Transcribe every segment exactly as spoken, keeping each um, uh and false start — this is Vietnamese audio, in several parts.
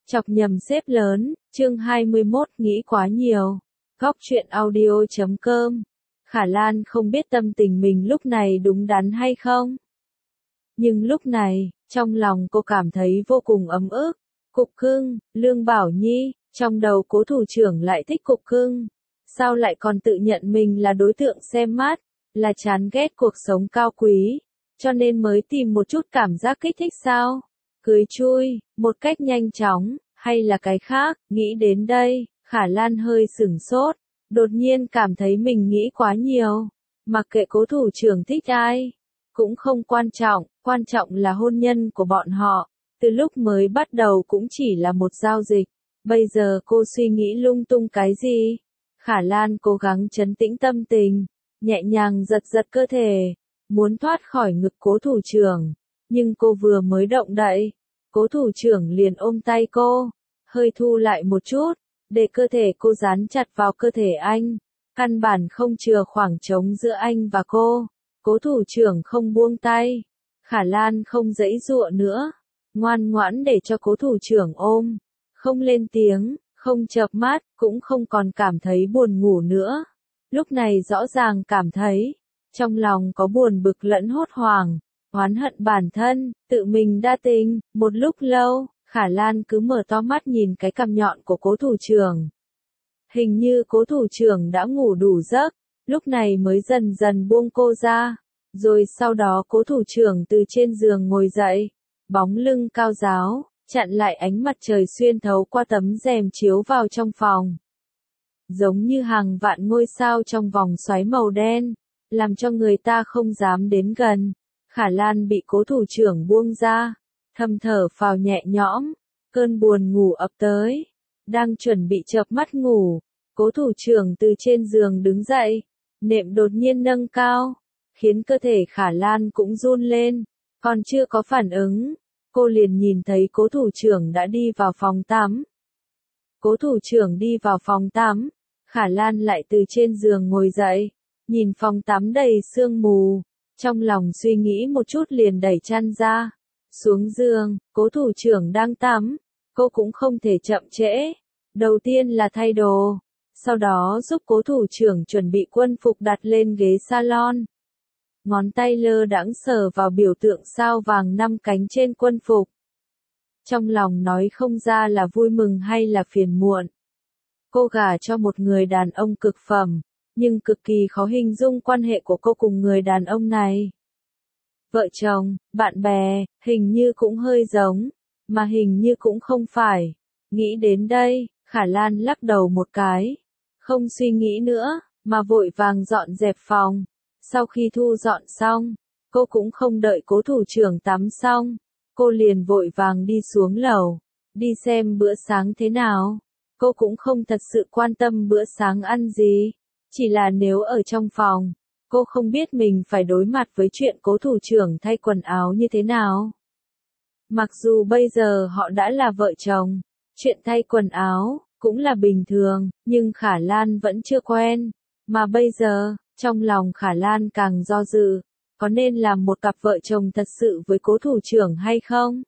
Chọc nhầm xếp lớn, chương hai mươi mốt nghĩ quá nhiều. Góc truyện audio chấm com. Khả Lan không biết tâm tình mình lúc này đúng đắn hay không. Nhưng lúc này, trong lòng cô cảm thấy vô cùng ấm ức. Cục Cưng, Lương Bảo Nhi, trong đầu Cố thủ trưởng lại thích Cục Cưng. Sao lại còn tự nhận mình là đối tượng xem mắt, là chán ghét cuộc sống cao quý, cho nên mới tìm một chút cảm giác kích thích sao? Cưới chui, một cách nhanh chóng, hay là cái khác, nghĩ đến đây, Khả Lan hơi sửng sốt, đột nhiên cảm thấy mình nghĩ quá nhiều. Mặc kệ Cố thủ trưởng thích ai, cũng không quan trọng, quan trọng là hôn nhân của bọn họ, từ lúc mới bắt đầu cũng chỉ là một giao dịch, bây giờ cô suy nghĩ lung tung cái gì? Khả Lan cố gắng trấn tĩnh tâm tình, nhẹ nhàng giật giật cơ thể, muốn thoát khỏi ngực Cố thủ trưởng, nhưng cô vừa mới động đậy, Cố thủ trưởng liền ôm tay cô, hơi thu lại một chút, để cơ thể cô dán chặt vào cơ thể anh, căn bản không chừa khoảng trống giữa anh và cô. Cố thủ trưởng không buông tay, Khả Lan không giãy giụa nữa, ngoan ngoãn để cho Cố thủ trưởng ôm, không lên tiếng, không chợp mắt, cũng không còn cảm thấy buồn ngủ nữa. Lúc này rõ ràng cảm thấy, trong lòng có buồn bực lẫn hốt hoảng, oán hận bản thân, tự mình đa tình. Một lúc lâu, Khả Lan cứ mở to mắt nhìn cái cằm nhọn của Cố thủ trưởng. Hình như Cố thủ trưởng đã ngủ đủ giấc, lúc này mới dần dần buông cô ra. Rồi sau đó Cố thủ trưởng từ trên giường ngồi dậy, bóng lưng cao ráo, chặn lại ánh mặt trời xuyên thấu qua tấm rèm chiếu vào trong phòng. Giống như hàng vạn ngôi sao trong vòng xoáy màu đen, làm cho người ta không dám đến gần. Khả Lan bị Cố thủ trưởng buông ra, thầm thở phào nhẹ nhõm, cơn buồn ngủ ập tới. Đang chuẩn bị chợp mắt ngủ, Cố thủ trưởng từ trên giường đứng dậy, nệm đột nhiên nâng cao, khiến cơ thể Khả Lan cũng run lên, còn chưa có phản ứng, cô liền nhìn thấy Cố thủ trưởng đã đi vào phòng tắm. Cố thủ trưởng đi vào phòng tắm, Khả Lan lại từ trên giường ngồi dậy, nhìn phòng tắm đầy sương mù, trong lòng suy nghĩ một chút liền đẩy chăn ra, xuống giường. Cố thủ trưởng đang tắm, cô cũng không thể chậm trễ, đầu tiên là thay đồ, sau đó giúp Cố thủ trưởng chuẩn bị quân phục đặt lên ghế salon. Ngón tay lơ đãng sờ vào biểu tượng sao vàng năm cánh trên quân phục. Trong lòng nói không ra là vui mừng hay là phiền muộn. Cô gả cho một người đàn ông cực phẩm, nhưng cực kỳ khó hình dung quan hệ của cô cùng người đàn ông này. Vợ chồng, bạn bè, hình như cũng hơi giống, mà hình như cũng không phải. Nghĩ đến đây, Khả Lan lắc đầu một cái. Không suy nghĩ nữa, mà vội vàng dọn dẹp phòng. Sau khi thu dọn xong, cô cũng không đợi Cố thủ trưởng tắm xong, cô liền vội vàng đi xuống lầu, đi xem bữa sáng thế nào. Cô cũng không thật sự quan tâm bữa sáng ăn gì, chỉ là nếu ở trong phòng, cô không biết mình phải đối mặt với chuyện Cố thủ trưởng thay quần áo như thế nào. Mặc dù bây giờ họ đã là vợ chồng, chuyện thay quần áo cũng là bình thường, nhưng Khả Lan vẫn chưa quen, mà bây giờ, trong lòng Khả Lan càng do dự, có nên làm một cặp vợ chồng thật sự với Cố thủ trưởng hay không?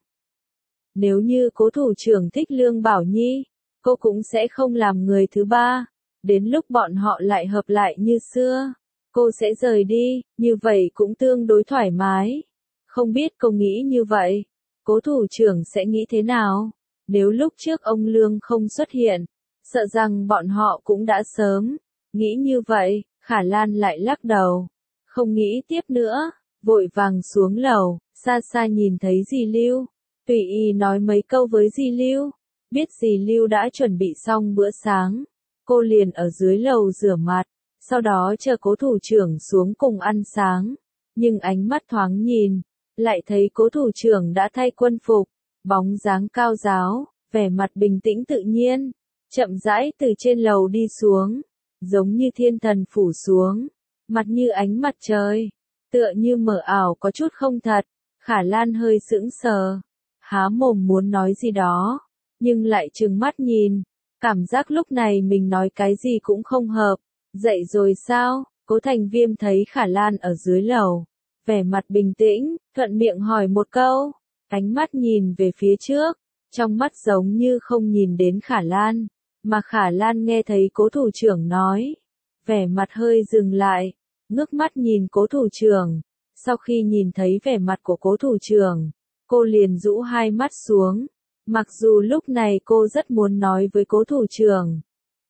Nếu như Cố thủ trưởng thích Lương Bảo Nhi, cô cũng sẽ không làm người thứ ba, đến lúc bọn họ lại hợp lại như xưa, cô sẽ rời đi, như vậy cũng tương đối thoải mái. Không biết cô nghĩ như vậy, Cố thủ trưởng sẽ nghĩ thế nào? Nếu lúc trước ông Lương không xuất hiện, sợ rằng bọn họ cũng đã sớm nghĩ như vậy. Khả Lan lại lắc đầu, không nghĩ tiếp nữa, vội vàng xuống lầu, xa xa nhìn thấy dì Lưu, tùy ý nói mấy câu với dì Lưu, biết dì Lưu đã chuẩn bị xong bữa sáng, cô liền ở dưới lầu rửa mặt, sau đó chờ Cố thủ trưởng xuống cùng ăn sáng, nhưng ánh mắt thoáng nhìn, lại thấy Cố thủ trưởng đã thay quân phục, bóng dáng cao ráo, vẻ mặt bình tĩnh tự nhiên, chậm rãi từ trên lầu đi xuống. Giống như thiên thần phủ xuống, mặt như ánh mặt trời, tựa như mờ ảo có chút không thật. Khả Lan hơi sững sờ, há mồm muốn nói gì đó, nhưng lại trừng mắt nhìn, cảm giác lúc này mình nói cái gì cũng không hợp. Dậy rồi sao? Cố Thành Viêm thấy Khả Lan ở dưới lầu, vẻ mặt bình tĩnh, thuận miệng hỏi một câu, ánh mắt nhìn về phía trước, trong mắt giống như không nhìn đến Khả Lan, mà Khả Lan nghe thấy cố thủ trưởng nói, vẻ mặt hơi dừng lại, ngước mắt nhìn cố thủ trưởng, sau khi nhìn thấy vẻ mặt của cố thủ trưởng, cô liền rũ hai mắt xuống, mặc dù lúc này cô rất muốn nói với cố thủ trưởng.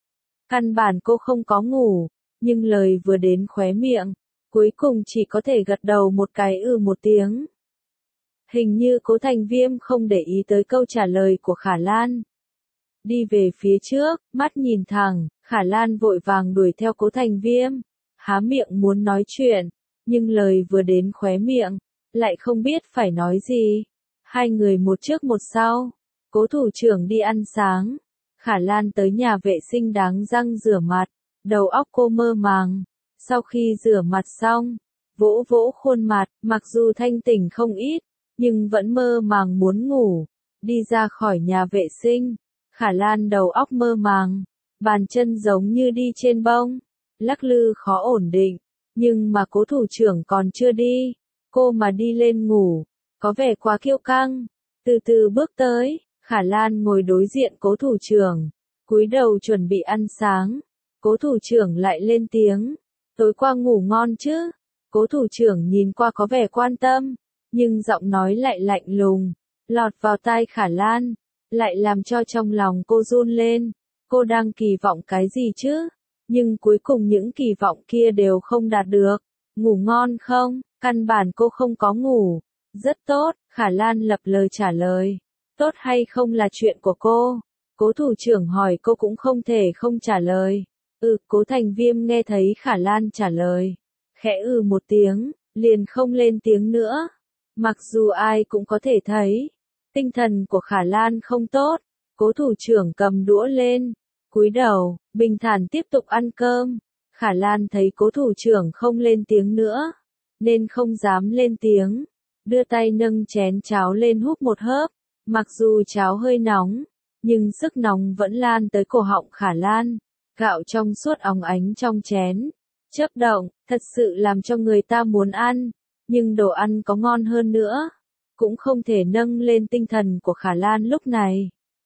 Căn bản cô không có ngủ, nhưng lời vừa đến khóe miệng, cuối cùng chỉ có thể gật đầu một cái ừ một tiếng. Hình như Cố Thành Viêm không để ý tới câu trả lời của Khả Lan. Đi về phía trước, mắt nhìn thẳng, Khả Lan vội vàng đuổi theo Cố Thành Viêm, há miệng muốn nói chuyện, nhưng lời vừa đến khóe miệng, lại không biết phải nói gì. Hai người một trước một sau, Cố thủ trưởng đi ăn sáng, Khả Lan tới nhà vệ sinh đánh răng rửa mặt, đầu óc cô mơ màng, sau khi rửa mặt xong, vỗ vỗ khuôn mặt, mặc dù thanh tỉnh không ít, nhưng vẫn mơ màng muốn ngủ, đi ra khỏi nhà vệ sinh, Khả Lan đầu óc mơ màng, bàn chân giống như đi trên bông, lắc lư khó ổn định, nhưng mà cố thủ trưởng còn chưa đi, cô mà đi lên ngủ, có vẻ quá kiêu căng, từ từ bước tới, Khả Lan ngồi đối diện cố thủ trưởng, cúi đầu chuẩn bị ăn sáng, cố thủ trưởng lại lên tiếng, tối qua ngủ ngon chứ, cố thủ trưởng nhìn qua có vẻ quan tâm, nhưng giọng nói lại lạnh lùng, lọt vào tai Khả Lan, lại làm cho trong lòng cô run lên, cô đang kỳ vọng cái gì chứ, nhưng cuối cùng những kỳ vọng kia đều không đạt được, ngủ ngon không, căn bản cô không có ngủ, rất tốt, Khả Lan lập lời trả lời, tốt hay không là chuyện của cô, cố thủ trưởng hỏi cô cũng không thể không trả lời, ừ, Cố Thành Viêm nghe thấy Khả Lan trả lời, khẽ ừ một tiếng, liền không lên tiếng nữa. Mặc dù ai cũng có thể thấy, tinh thần của Khả Lan không tốt, cố thủ trưởng cầm đũa lên, cúi đầu, bình thản tiếp tục ăn cơm. Khả Lan thấy cố thủ trưởng không lên tiếng nữa, nên không dám lên tiếng, đưa tay nâng chén cháo lên húp một hớp, mặc dù cháo hơi nóng, nhưng sức nóng vẫn lan tới cổ họng Khả Lan, gạo trong suốt óng ánh trong chén, chớp động, thật sự làm cho người ta muốn ăn. Nhưng đồ ăn có ngon hơn nữa, cũng không thể nâng lên tinh thần của Khả Lan lúc này.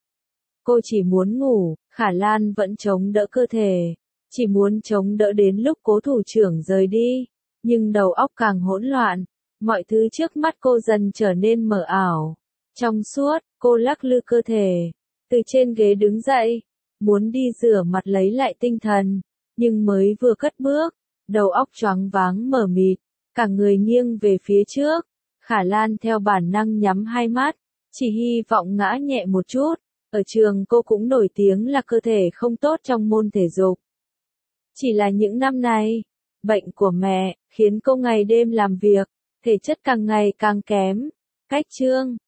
Cô chỉ muốn ngủ, Khả Lan vẫn chống đỡ cơ thể, chỉ muốn chống đỡ đến lúc cố thủ trưởng rời đi, nhưng đầu óc càng hỗn loạn, mọi thứ trước mắt cô dần trở nên mờ ảo. Trong suốt, cô lắc lư cơ thể, từ trên ghế đứng dậy, muốn đi rửa mặt lấy lại tinh thần, nhưng mới vừa cất bước, đầu óc choáng váng mờ mịt. Cả người nghiêng về phía trước, Khả Lan theo bản năng nhắm hai mắt, chỉ hy vọng ngã nhẹ một chút, ở trường cô cũng nổi tiếng là cơ thể không tốt trong môn thể dục. Chỉ là những năm này, bệnh của mẹ, khiến cô ngày đêm làm việc, thể chất càng ngày càng kém. Cách chương